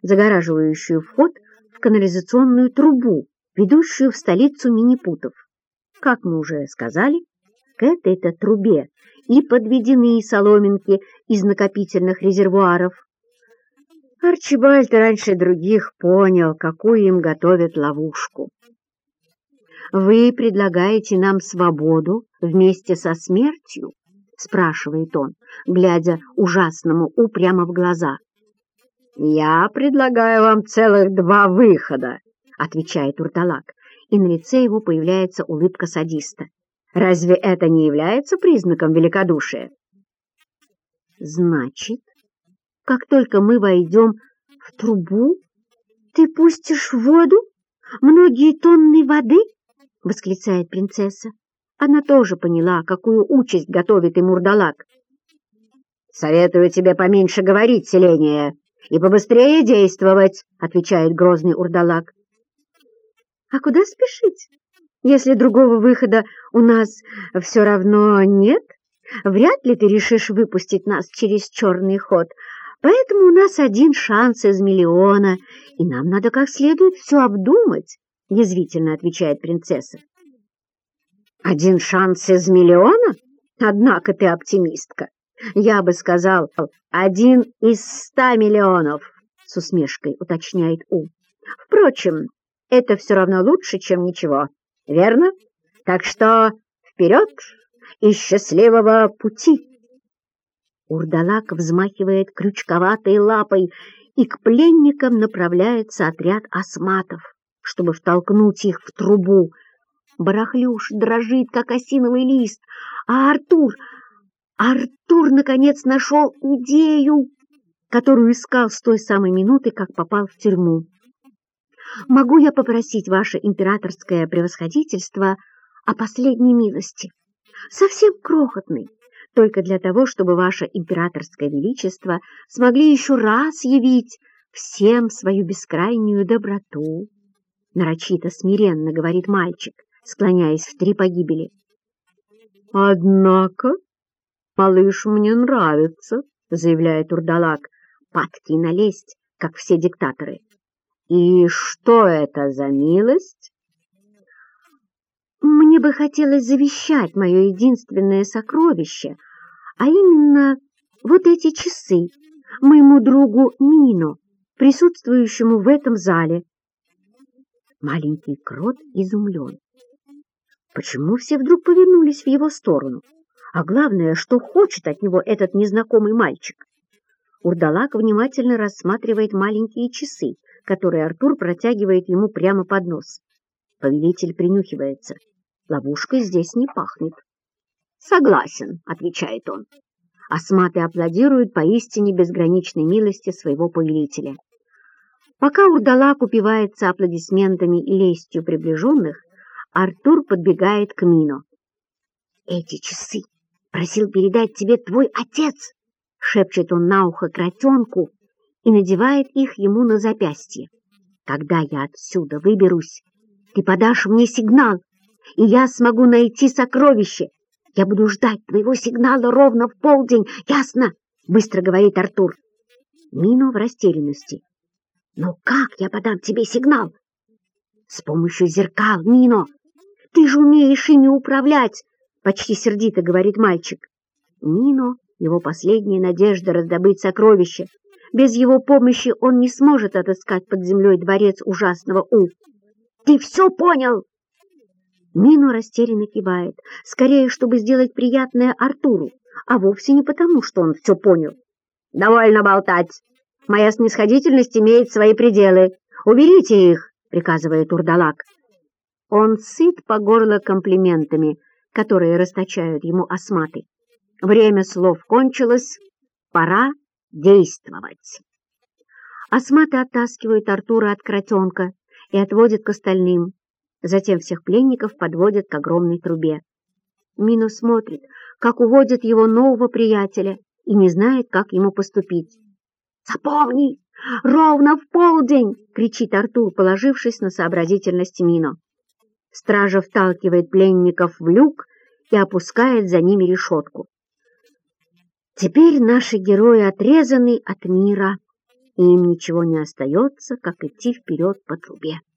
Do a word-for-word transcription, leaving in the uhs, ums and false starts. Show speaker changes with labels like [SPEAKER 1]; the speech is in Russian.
[SPEAKER 1] загораживающую вход в канализационную трубу, ведущую в столицу минипутов. Как мы уже сказали, к этой-то трубе и подведены соломинки из накопительных резервуаров. Арчибальд раньше других понял, какую им готовят ловушку. «Вы предлагаете нам свободу вместе со смертью?» — спрашивает он, глядя ужасному У прямо в глаза. «Я предлагаю вам целых два выхода», — отвечает Урдалак, и на лице его появляется улыбка садиста. «Разве это не является признаком великодушия?» «Значит, как только мы войдем в трубу, ты пустишь в воду многие тонны воды?» — восклицает принцесса. Она тоже поняла, какую участь готовит им Урдалак. «Советую тебе поменьше говорить, Селения, и побыстрее действовать», — отвечает грозный Урдалак. «А куда спешить, если другого выхода у нас все равно нет? Вряд ли ты решишь выпустить нас через черный ход, поэтому у нас один шанс из миллиона, и нам надо как следует все обдумать», — язвительно отвечает принцесса. «Один шанс из миллиона? Однако ты оптимистка. Я бы сказал, один из ста миллионов», — с усмешкой уточняет У. «Впрочем, это все равно лучше, чем ничего, верно? Так что вперед и счастливого пути!» Урдалак взмахивает крючковатой лапой, и к пленникам направляется отряд осматов, чтобы втолкнуть их в трубу. Барахлюш дрожит, как осиновый лист, а Артур... Артур, наконец, нашел идею, которую искал с той самой минуты, как попал в тюрьму. «Могу я попросить ваше императорское превосходительство о последней милости, совсем крохотной, только для того, чтобы ваше императорское величество смогли еще раз явить всем свою бескрайнюю доброту?» Нарочито смиренно говорит мальчик, склоняясь в три погибели. «Однако малыш мне нравится», — заявляет Урдалак, падкий на лесть, как все диктаторы. «И что это за милость?» «Мне бы хотелось завещать мое единственное сокровище, а именно вот эти часы моему другу Мино, присутствующему в этом зале». Маленький крот изумлен. Почему все вдруг повернулись в его сторону? А главное, что хочет от него этот незнакомый мальчик? Урдалак внимательно рассматривает маленькие часы, которые Артур протягивает ему прямо под нос. Повелитель принюхивается. Ловушкой здесь не пахнет. «Согласен», — отвечает он. Осматы аплодируют поистине безграничной милости своего повелителя. Пока Урдалак упивается аплодисментами и лестью приближенных, Артур подбегает к Мино. «Эти часы просил передать тебе твой отец», — шепчет он на ухо кротенку и надевает их ему на запястье. «Когда я отсюда выберусь, ты подашь мне сигнал, и я смогу найти сокровище. Я буду ждать твоего сигнала ровно в полдень, ясно?» — быстро говорит Артур. Мино в растерянности. «Но как я подам тебе сигнал?» «С помощью зеркал, Мино. Ты же умеешь ими управлять!» — почти сердито говорит мальчик. Мино — его последняя надежда раздобыть сокровище. Без его помощи он не сможет отыскать под землей дворец ужасного У. «Ты все понял?» Мино растерянно кивает, скорее, чтобы сделать приятное Артуру, а вовсе не потому, что он все понял. «Довольно болтать. Моя снисходительность имеет свои пределы. Уберите их!» — приказывает Урдалак. Он сыт по горло комплиментами, которые расточают ему осматы. Время слов кончилось, пора действовать. Осматы оттаскивают Артура от кротенка и отводят к остальным. Затем всех пленников подводят к огромной трубе. Мино смотрит, как уводят его нового приятеля, и не знает, как ему поступить. «Запомни, ровно в полдень!» — кричит Артур, положившись на сообразительность Мино. Стража вталкивает пленников в люк и опускает за ними решетку. Теперь наши герои отрезаны от мира и им ничего не остается, как идти вперед по трубе.